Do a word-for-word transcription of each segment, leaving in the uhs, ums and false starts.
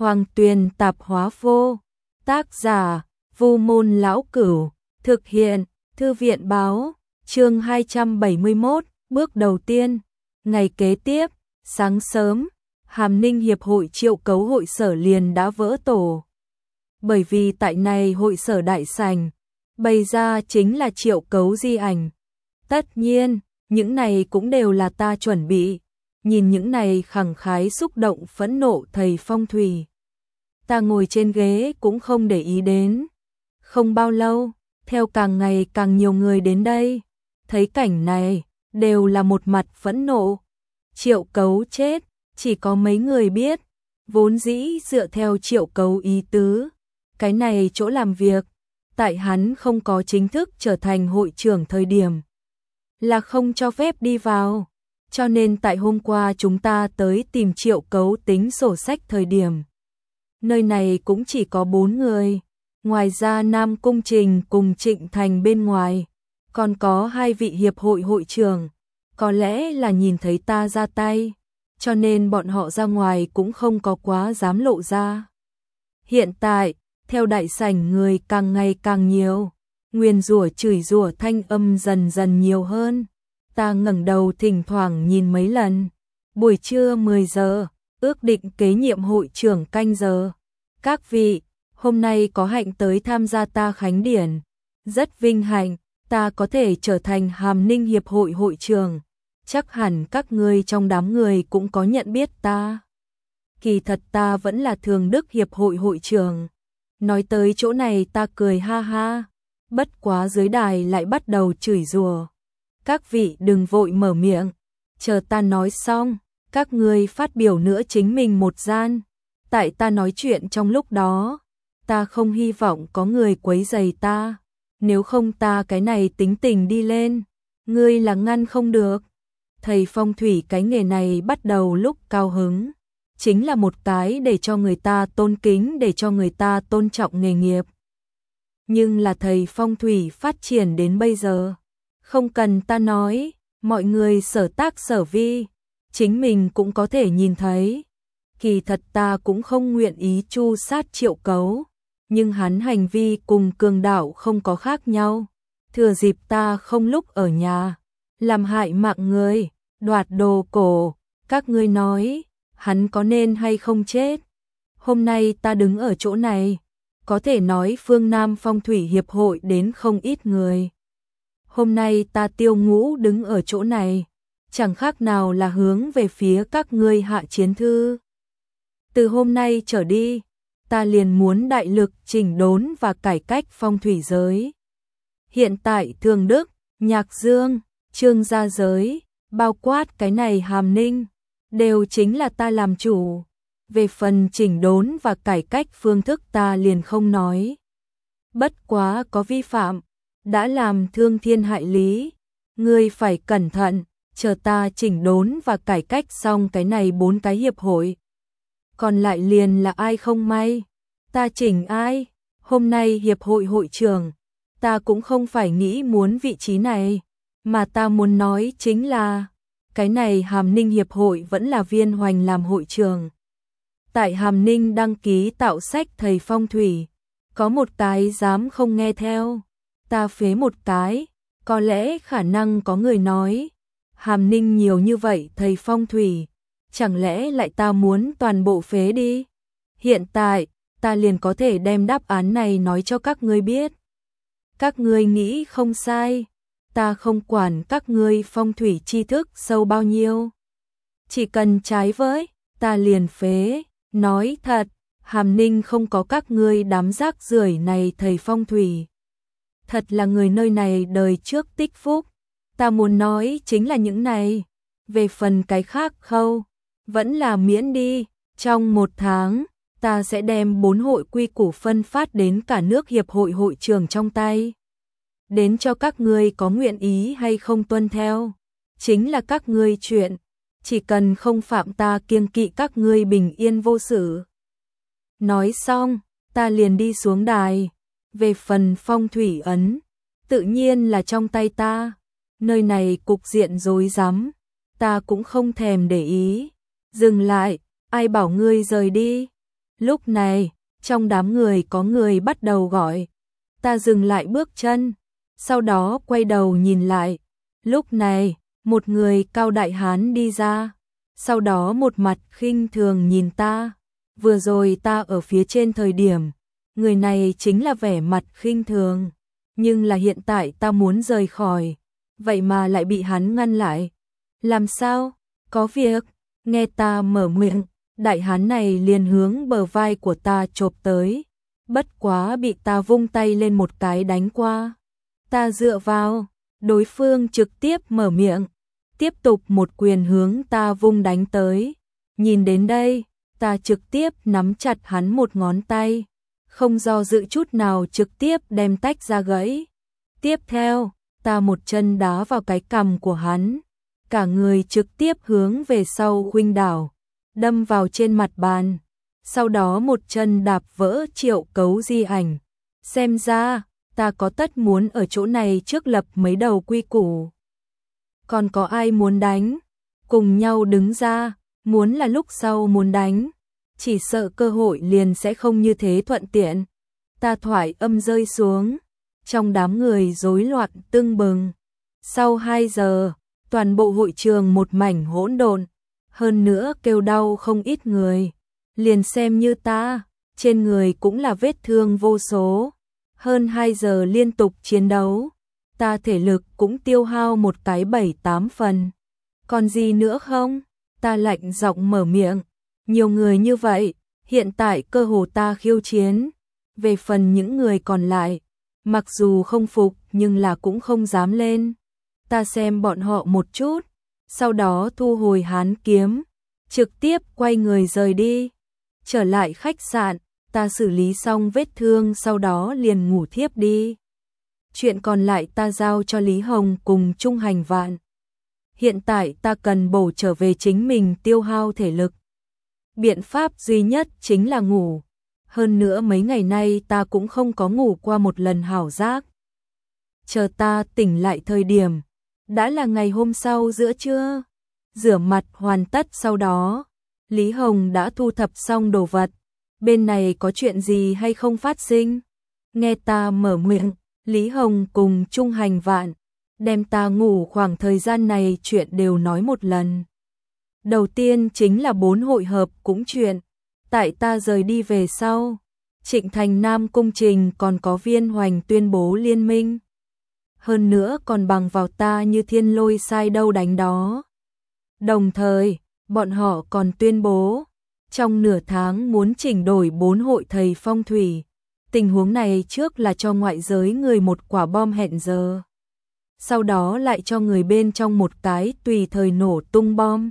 Hoàng Tuyền Tạp Hóa Vô. Tác giả: Vu Môn Lão Cửu. Thực hiện: Thư viện Báo. Chương hai trăm bảy mươi mốt, bước đầu tiên. Ngày kế tiếp, sáng sớm, Hàm Ninh Hiệp hội Triệu Cấu hội sở liền đã vỡ tổ. Bởi vì tại này hội sở đại sảnh, bày ra chính là Triệu Cấu di ảnh. Tất nhiên, những này cũng đều là ta chuẩn bị. Nhìn những này khẳng khái xúc động phẫn nộ thầy phong thủy. Ta ngồi trên ghế cũng không để ý đến. Không bao lâu, theo càng ngày càng nhiều người đến đây, thấy cảnh này, đều là một mặt phẫn nộ. Triệu Cấu chết, chỉ có mấy người biết, vốn dĩ dựa theo Triệu Cấu ý tứ. Cái này chỗ làm việc, tại hắn không có chính thức trở thành hội trưởng thời điểm, là không cho phép đi vào. Cho nên tại hôm qua chúng ta tới tìm Triệu Cấu tính sổ sách thời điểm, nơi này cũng chỉ có bốn người. Ngoài ra Nam Cung Trình cùng Trịnh Thành bên ngoài, còn có hai vị hiệp hội hội trưởng, có lẽ là nhìn thấy ta ra tay, cho nên bọn họ ra ngoài cũng không có quá dám lộ ra. Hiện tại, theo đại sảnh người càng ngày càng nhiều, nguyền rủa chửi rủa thanh âm dần dần nhiều hơn. Ta ngẩng đầu thỉnh thoảng nhìn mấy lần. Buổi trưa mười giờ, ước định kế nhiệm hội trưởng canh giờ. Các vị, hôm nay có hạnh tới tham gia ta khánh điển. Rất vinh hạnh, ta có thể trở thành Hàm Ninh Hiệp hội hội trưởng. Chắc hẳn các ngươi trong đám người cũng có nhận biết ta. Kỳ thật ta vẫn là Thường Đức Hiệp hội hội trưởng. Nói tới chỗ này ta cười ha ha. Bất quá dưới đài lại bắt đầu chửi rủa. Các vị đừng vội mở miệng, chờ ta nói xong, các ngươi phát biểu nữa chính mình một gian. Tại ta nói chuyện trong lúc đó, ta không hy vọng có người quấy rầy ta. Nếu không ta cái này tính tình đi lên, ngươi là ngăn không được. Thầy phong thủy cái nghề này bắt đầu lúc cao hứng, chính là một cái để cho người ta tôn kính, để cho người ta tôn trọng nghề nghiệp. Nhưng là thầy phong thủy phát triển đến bây giờ, không cần ta nói, mọi người sở tác sở vi, chính mình cũng có thể nhìn thấy. Kỳ thật ta cũng không nguyện ý tru sát Triệu Cấu, nhưng hắn hành vi cùng cường đạo không có khác nhau. Thừa dịp ta không lúc ở nhà, làm hại mạng người, đoạt đồ cổ, các ngươi nói, hắn có nên hay không chết? Hôm nay ta đứng ở chỗ này, có thể nói phương Nam Phong Thủy Hiệp hội đến không ít người. Hôm nay ta Tiêu Ngũ đứng ở chỗ này, chẳng khác nào là hướng về phía các ngươi hạ chiến thư. Từ hôm nay trở đi, ta liền muốn đại lực chỉnh đốn và cải cách phong thủy giới. Hiện tại Thường Đức, Nhạc Dương, Trương gia giới, bao quát cái này Hàm Ninh, đều chính là ta làm chủ. Về phần chỉnh đốn và cải cách phương thức ta liền không nói. Bất quá có vi phạm, đã làm thương thiên hại lý, ngươi phải cẩn thận, chờ ta chỉnh đốn và cải cách xong cái này bốn cái hiệp hội. Còn lại liền là ai không may, ta chỉnh ai? Hôm nay hiệp hội hội trưởng, ta cũng không phải nghĩ muốn vị trí này, mà ta muốn nói chính là, cái này Hàm Ninh hiệp hội vẫn là Viên Hoành làm hội trưởng. Tại Hàm Ninh đăng ký tạo sách thầy phong thủy, có một cái dám không nghe theo. Ta phế một cái, có lẽ khả năng có người nói, Hàm Ninh nhiều như vậy thầy phong thủy, chẳng lẽ lại ta muốn toàn bộ phế đi? Hiện tại, ta liền có thể đem đáp án này nói cho các ngươi biết. Các ngươi nghĩ không sai, ta không quản các ngươi phong thủy tri thức sâu bao nhiêu. Chỉ cần trái với, ta liền phế. Nói thật, Hàm Ninh không có các ngươi đám rác rưởi này thầy phong thủy. Thật là người nơi này đời trước tích phúc. Ta muốn nói chính là những này. Về phần cái khác khâu, vẫn là miễn đi. Trong một tháng, ta sẽ đem bốn hội quy củ phân phát đến cả nước hiệp hội hội trưởng trong tay. Đến cho các ngươi có nguyện ý hay không tuân theo. Chính là các ngươi chuyện. Chỉ cần không phạm ta kiêng kỵ các ngươi bình yên vô sự. Nói xong, ta liền đi xuống đài. Về phần phong thủy ấn, tự nhiên là trong tay ta. Nơi này cục diện rối rắm, ta cũng không thèm để ý. Dừng lại, ai bảo ngươi rời đi? Lúc này, trong đám người có người bắt đầu gọi. Ta dừng lại bước chân, sau đó quay đầu nhìn lại. Lúc này, một người cao đại hán đi ra, sau đó một mặt khinh thường nhìn ta. Vừa rồi ta ở phía trên thời điểm, người này chính là vẻ mặt khinh thường, nhưng là hiện tại ta muốn rời khỏi, vậy mà lại bị hắn ngăn lại. Làm sao? Có việc? Nghe ta mở miệng, đại hán này liền hướng bờ vai của ta chộp tới, bất quá bị ta vung tay lên một cái đánh qua. Ta dựa vào, đối phương trực tiếp mở miệng, tiếp tục một quyền hướng ta vung đánh tới. Nhìn đến đây, ta trực tiếp nắm chặt hắn một ngón tay, không do dự chút nào trực tiếp đem tách ra gãy. Tiếp theo, ta một chân đá vào cái cằm của hắn, cả người trực tiếp hướng về sau khuynh đảo, đâm vào trên mặt bàn, sau đó một chân đạp vỡ Triệu Cấu di ảnh. Xem ra, ta có tất muốn ở chỗ này trước lập mấy đầu quy củ. Còn có ai muốn đánh? Cùng nhau đứng ra, muốn là lúc sau muốn đánh, chỉ sợ cơ hội liền sẽ không như thế thuận tiện. Ta thoại âm rơi xuống, trong đám người rối loạn tưng bừng. Sau hai giờ, toàn bộ hội trường một mảnh hỗn độn, hơn nữa kêu đau không ít người. Liền xem như ta, trên người cũng là vết thương vô số. Hơn hai giờ liên tục chiến đấu, ta thể lực cũng tiêu hao một cái bảy tám phần. Còn gì nữa không? Ta lạnh giọng mở miệng. Nhiều người như vậy, hiện tại cơ hồ ta khiêu chiến. Về phần những người còn lại, mặc dù không phục nhưng là cũng không dám lên. Ta xem bọn họ một chút, sau đó thu hồi hán kiếm, trực tiếp quay người rời đi. Trở lại khách sạn, ta xử lý xong vết thương sau đó liền ngủ thiếp đi. Chuyện còn lại ta giao cho Lý Hồng cùng Trung Hành Vạn. Hiện tại ta cần bổ trở về chính mình tiêu hao thể lực. Biện pháp duy nhất chính là ngủ. Hơn nữa mấy ngày nay ta cũng không có ngủ qua một lần hảo giác. Chờ ta tỉnh lại thời điểm, đã là ngày hôm sau giữa trưa. Rửa mặt hoàn tất sau đó, Lý Hồng đã thu thập xong đồ vật. Bên này có chuyện gì hay không phát sinh? Nghe ta mở miệng, Lý Hồng cùng Trung Hành Vạn đem ta ngủ khoảng thời gian này chuyện đều nói một lần. Đầu tiên chính là bốn hội hợp cũng chuyện. Tại ta rời đi về sau, Trịnh Thành Nam công trình còn có Viên Hoành tuyên bố liên minh. Hơn nữa còn bằng vào ta như thiên lôi sai đâu đánh đó. Đồng thời, bọn họ còn tuyên bố, trong nửa tháng muốn chỉnh đổi bốn hội thầy phong thủy. Tình huống này trước là cho ngoại giới người một quả bom hẹn giờ. Sau đó lại cho người bên trong một cái tùy thời nổ tung bom.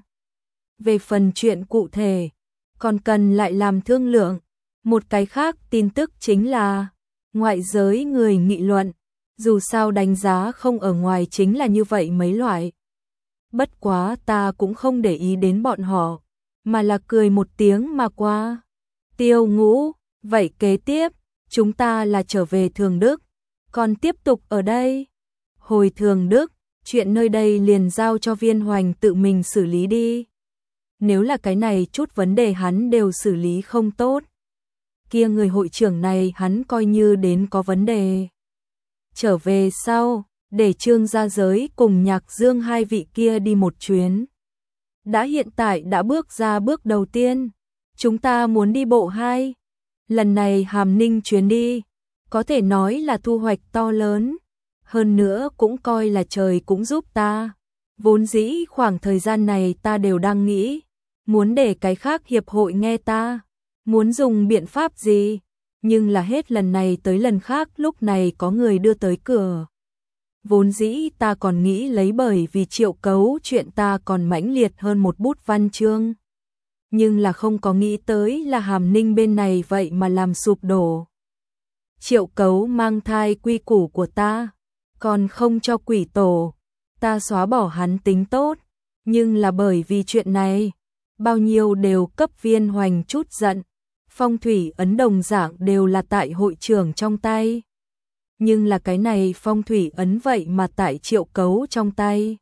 Về phần chuyện cụ thể, còn cần lại làm thương lượng. Một cái khác tin tức chính là, ngoại giới người nghị luận, dù sao đánh giá không ở ngoài chính là như vậy mấy loại. Bất quá ta cũng không để ý đến bọn họ, mà là cười một tiếng mà qua. Tiêu Ngũ, vậy kế tiếp, chúng ta là trở về Thường Đức, còn tiếp tục ở đây. Hồi Thường Đức, chuyện nơi đây liền giao cho Viên Hoành tự mình xử lý đi. Nếu là cái này chút vấn đề hắn đều xử lý không tốt, kia người hội trưởng này hắn coi như đến có vấn đề. Trở về sau, để Trương Gia Giới cùng Nhạc Dương hai vị kia đi một chuyến. Đã hiện tại đã bước ra bước đầu tiên, chúng ta muốn đi bộ hai. Lần này Hàm Ninh chuyến đi, có thể nói là thu hoạch to lớn. Hơn nữa cũng coi là trời cũng giúp ta. Vốn dĩ khoảng thời gian này ta đều đang nghĩ, muốn để cái khác hiệp hội nghe ta, muốn dùng biện pháp gì, nhưng là hết lần này tới lần khác lúc này có người đưa tới cửa. Vốn dĩ ta còn nghĩ lấy bởi vì Triệu Cấu chuyện ta còn mãnh liệt hơn một bút văn chương. Nhưng là không có nghĩ tới là Hàm Ninh bên này vậy mà làm sụp đổ. Triệu Cấu mang thai quy củ của ta, còn không cho quỷ tổ, ta xóa bỏ hắn tính tốt. Nhưng là bởi vì chuyện này, bao nhiêu đều cấp Viên Hoành chút giận. Phong thủy ấn đồng dạng đều là tại hội trưởng trong tay. Nhưng là cái này phong thủy ấn vậy mà tại Triệu Cấu trong tay.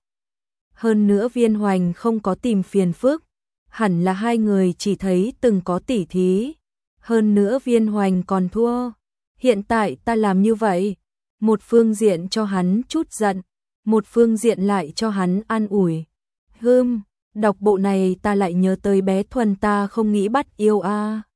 Hơn nữa Viên Hoành không có tìm phiền phức, hẳn là hai người chỉ thấy từng có tỉ thí. hơn nữa Viên Hoành còn thua. Hiện tại ta làm như vậy, một phương diện cho hắn chút giận, một phương diện lại cho hắn an ủi. Hừm, đọc bộ này ta lại nhớ tới bé Thuần ta không nghĩ bắt yêu a. À.